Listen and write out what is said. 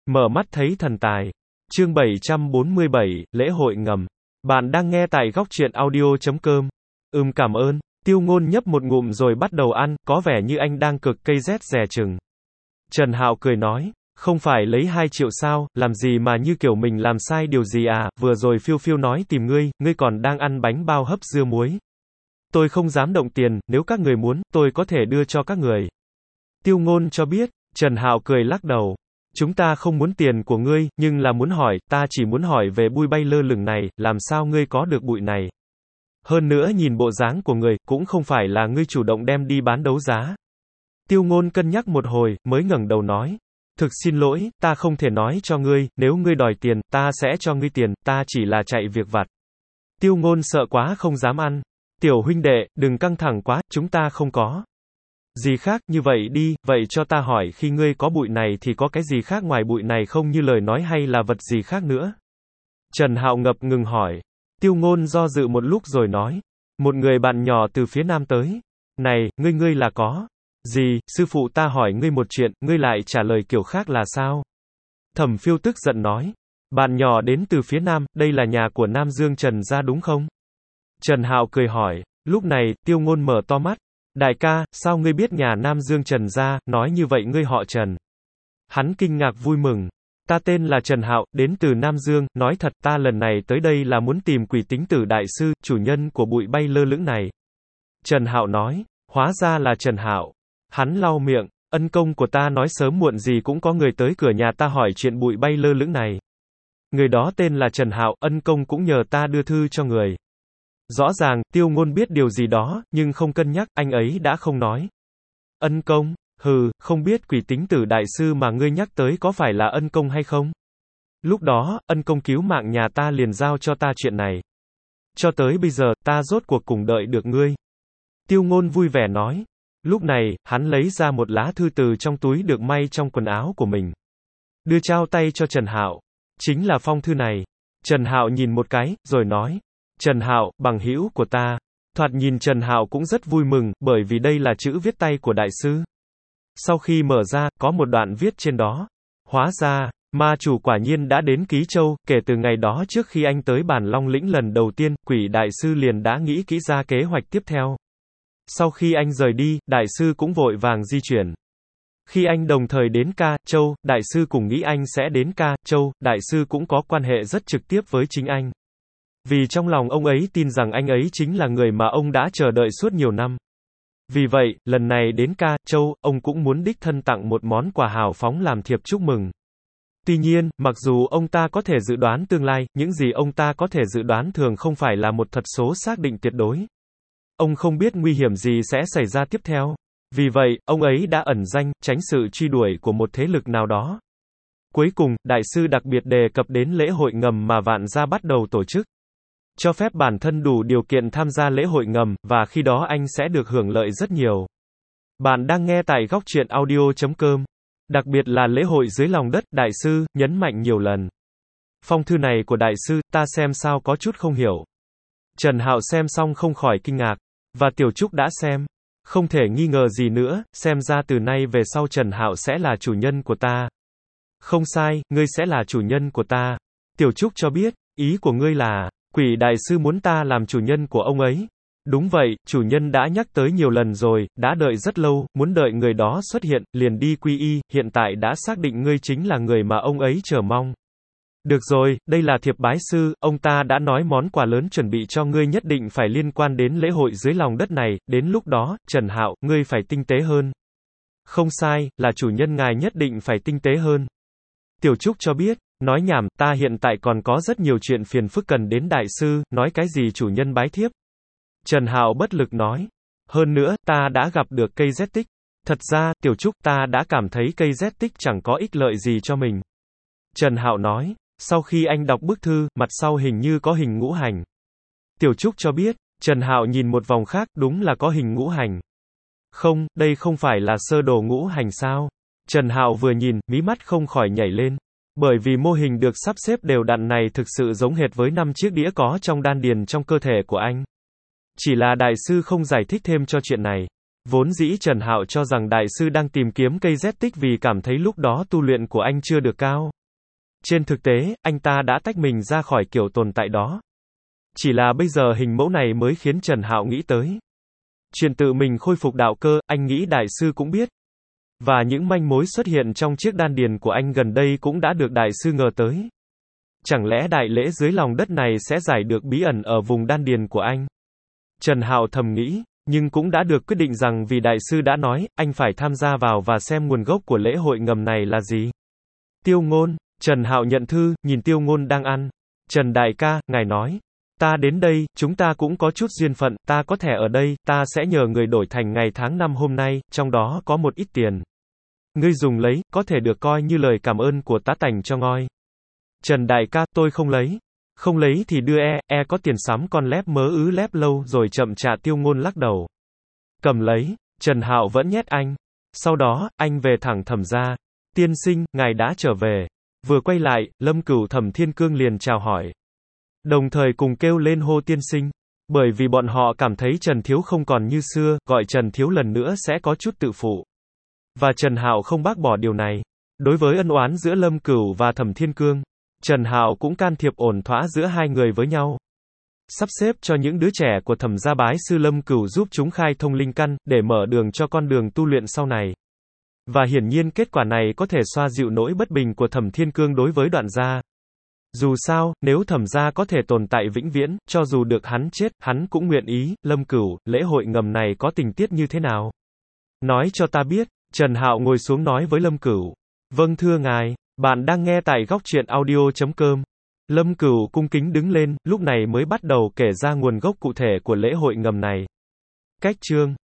Mở mắt thấy thần tài. Chương 747, lễ hội ngầm. Bạn đang nghe tại góc truyện audio.com. Cảm ơn. Tiêu Ngôn nhấp một ngụm rồi bắt đầu ăn, có vẻ như anh đang cực cây rét dè chừng. Trần Hạo cười nói, không phải lấy 2 triệu sao, làm gì mà như kiểu mình làm sai điều gì à, vừa rồi Phiêu Phiêu nói tìm ngươi còn đang ăn bánh bao hấp dưa muối. Tôi không dám động tiền, nếu các người muốn, tôi có thể đưa cho các người. Tiêu Ngôn cho biết. Trần Hạo cười lắc đầu. Chúng ta không muốn tiền của ngươi, nhưng là muốn hỏi, ta chỉ muốn hỏi về bụi bay lơ lửng này, làm sao ngươi có được bụi này? Hơn nữa nhìn bộ dáng của người, cũng không phải là ngươi chủ động đem đi bán đấu giá. Tiêu Ngôn cân nhắc một hồi, mới ngẩng đầu nói. Thực xin lỗi, ta không thể nói cho ngươi, nếu ngươi đòi tiền, ta sẽ cho ngươi tiền, ta chỉ là chạy việc vặt. Tiêu Ngôn sợ quá không dám ăn. Tiểu huynh đệ, đừng căng thẳng quá, chúng ta không có gì khác, như vậy đi, vậy cho ta hỏi khi ngươi có bụi này thì có cái gì khác ngoài bụi này không, như lời nói hay là vật gì khác nữa? Trần Hạo ngập ngừng hỏi. Tiêu Ngôn do dự một lúc rồi nói. Một người bạn nhỏ từ phía nam tới. Này, ngươi là có gì, sư phụ ta hỏi ngươi một chuyện, ngươi lại trả lời kiểu khác là sao? Thẩm Phiêu tức giận nói. Bạn nhỏ đến từ phía nam, đây là nhà của Nam Dương Trần gia đúng không? Trần Hạo cười hỏi. Lúc này, Tiêu Ngôn mở to mắt. Đại ca, sao ngươi biết nhà Nam Dương Trần gia, nói như vậy ngươi họ Trần? Hắn kinh ngạc vui mừng. Ta tên là Trần Hạo, đến từ Nam Dương, nói thật ta lần này tới đây là muốn tìm Quỷ Tính Tử đại sư, chủ nhân của bụi bay lơ lửng này. Trần Hạo nói, hóa ra là Trần Hạo. Hắn lau miệng, ân công của ta nói sớm muộn gì cũng có người tới cửa nhà ta hỏi chuyện bụi bay lơ lửng này. Người đó tên là Trần Hạo, ân công cũng nhờ ta đưa thư cho người. Rõ ràng, Tiêu Ngôn biết điều gì đó, nhưng không cân nhắc, anh ấy đã không nói. Ân công, không biết Quỷ Tính Tử đại sư mà ngươi nhắc tới có phải là ân công hay không? Lúc đó, ân công cứu mạng nhà ta liền giao cho ta chuyện này. Cho tới bây giờ, ta rốt cuộc cùng đợi được ngươi. Tiêu Ngôn vui vẻ nói. Lúc này, hắn lấy ra một lá thư từ trong túi được may trong quần áo của mình. Đưa trao tay cho Trần Hạo. Chính là phong thư này. Trần Hạo nhìn một cái, rồi nói. Trần Hạo, bằng hữu của ta. Thoạt nhìn Trần Hạo cũng rất vui mừng, bởi vì đây là chữ viết tay của đại sư. Sau khi mở ra, có một đoạn viết trên đó. Hóa ra, ma chủ quả nhiên đã đến Ký Châu, kể từ ngày đó trước khi anh tới Bản Long Lĩnh lần đầu tiên, Quỷ đại sư liền đã nghĩ kỹ ra kế hoạch tiếp theo. Sau khi anh rời đi, đại sư cũng vội vàng di chuyển. Khi anh đồng thời đến Ca Châu, đại sư cũng nghĩ anh sẽ đến Ca Châu, đại sư cũng có quan hệ rất trực tiếp với chính anh. Vì trong lòng ông ấy tin rằng anh ấy chính là người mà ông đã chờ đợi suốt nhiều năm. Vì vậy, lần này đến Ca Châu, ông cũng muốn đích thân tặng một món quà hào phóng làm thiệp chúc mừng. Tuy nhiên, mặc dù ông ta có thể dự đoán tương lai, những gì ông ta có thể dự đoán thường không phải là một thật số xác định tuyệt đối. Ông không biết nguy hiểm gì sẽ xảy ra tiếp theo. Vì vậy, ông ấy đã ẩn danh, tránh sự truy đuổi của một thế lực nào đó. Cuối cùng, đại sư đặc biệt đề cập đến lễ hội ngầm mà Vạn Gia bắt đầu tổ chức. Cho phép bản thân đủ điều kiện tham gia lễ hội ngầm, và khi đó anh sẽ được hưởng lợi rất nhiều. Bạn đang nghe tại góc truyện audio.com. Đặc biệt là lễ hội dưới lòng đất, đại sư nhấn mạnh nhiều lần. Phong thư này của đại sư, ta xem sao có chút không hiểu. Trần Hạo xem xong không khỏi kinh ngạc. Và Tiểu Trúc đã xem. Không thể nghi ngờ gì nữa, xem ra từ nay về sau Trần Hạo sẽ là chủ nhân của ta. Không sai, ngươi sẽ là chủ nhân của ta. Tiểu Trúc cho biết, ý của ngươi là, Quỷ đại sư muốn ta làm chủ nhân của ông ấy. Đúng vậy, chủ nhân đã nhắc tới nhiều lần rồi, đã đợi rất lâu, muốn đợi người đó xuất hiện, liền đi quy y, hiện tại đã xác định ngươi chính là người mà ông ấy chờ mong. Được rồi, đây là thiệp bái sư, ông ta đã nói món quà lớn chuẩn bị cho ngươi nhất định phải liên quan đến lễ hội dưới lòng đất này, đến lúc đó, Trần Hạo, ngươi phải tinh tế hơn. Không sai, là chủ nhân ngài nhất định phải tinh tế hơn. Tiểu Trúc cho biết, nói nhảm, ta hiện tại còn có rất nhiều chuyện phiền phức cần đến đại sư, nói cái gì chủ nhân bái thiếp. Trần Hạo bất lực nói. Hơn nữa, ta đã gặp được cây Z-tích. Thật ra, Tiểu Trúc, ta đã cảm thấy cây Z-tích chẳng có ích lợi gì cho mình. Trần Hạo nói. Sau khi anh đọc bức thư, mặt sau hình như có hình ngũ hành. Tiểu Trúc cho biết, Trần Hạo nhìn một vòng khác, đúng là có hình ngũ hành. Không, đây không phải là sơ đồ ngũ hành sao? Trần Hạo vừa nhìn, mí mắt không khỏi nhảy lên. Bởi vì mô hình được sắp xếp đều đặn này thực sự giống hệt với 5 chiếc đĩa có trong đan điền trong cơ thể của anh. Chỉ là đại sư không giải thích thêm cho chuyện này. Vốn dĩ Trần Hạo cho rằng đại sư đang tìm kiếm cây Z tích vì cảm thấy lúc đó tu luyện của anh chưa được cao. Trên thực tế, anh ta đã tách mình ra khỏi kiểu tồn tại đó. Chỉ là bây giờ hình mẫu này mới khiến Trần Hạo nghĩ tới. Chuyện tự mình khôi phục đạo cơ, anh nghĩ đại sư cũng biết. Và những manh mối xuất hiện trong chiếc đan điền của anh gần đây cũng đã được đại sư ngờ tới. Chẳng lẽ đại lễ dưới lòng đất này sẽ giải được bí ẩn ở vùng đan điền của anh? Trần Hạo thầm nghĩ, nhưng cũng đã được quyết định rằng vì đại sư đã nói, anh phải tham gia vào và xem nguồn gốc của lễ hội ngầm này là gì. Tiêu Ngôn, Trần Hạo nhận thư, nhìn Tiêu Ngôn đang ăn. Trần đại ca, ngài nói. Ta đến đây, chúng ta cũng có chút duyên phận, ta có thẻ ở đây, ta sẽ nhờ người đổi thành ngày tháng năm hôm nay, trong đó có một ít tiền. Ngươi dùng lấy, có thể được coi như lời cảm ơn của tá tành cho ngôi. Trần đại ca, tôi không lấy. Không lấy thì đưa có tiền sắm con lép mớ ứ lép lâu rồi chậm chạ. Tiêu Ngôn lắc đầu. Cầm lấy, Trần Hạo vẫn nhét anh. Sau đó, anh về thẳng Thẩm gia. Tiên sinh, ngài đã trở về. Vừa quay lại, Lâm Cửu Thẩm Thiên Cương liền chào hỏi. Đồng thời cùng kêu lên hô tiên sinh. Bởi vì bọn họ cảm thấy Trần Thiếu không còn như xưa, gọi Trần Thiếu lần nữa sẽ có chút tự phụ. Và Trần Hạo không bác bỏ điều này. Đối với ân oán giữa Lâm Cửu và Thẩm Thiên Cương, Trần Hạo cũng can thiệp ổn thỏa giữa hai người với nhau. Sắp xếp cho những đứa trẻ của Thẩm gia bái sư Lâm Cửu giúp chúng khai thông linh căn, để mở đường cho con đường tu luyện sau này. Và hiển nhiên kết quả này có thể xoa dịu nỗi bất bình của Thẩm Thiên Cương đối với Đoạn gia. Dù sao, nếu Thẩm gia có thể tồn tại vĩnh viễn, cho dù được hắn chết, hắn cũng nguyện ý. Lâm Cửu, lễ hội ngầm này có tình tiết như thế nào? Nói cho ta biết. Trần Hạo ngồi xuống nói với Lâm Cửu. Vâng thưa ngài, bạn đang nghe tại góc truyện audio.com. Lâm Cửu cung kính đứng lên, lúc này mới bắt đầu kể ra nguồn gốc cụ thể của lễ hội ngầm này. Cách chương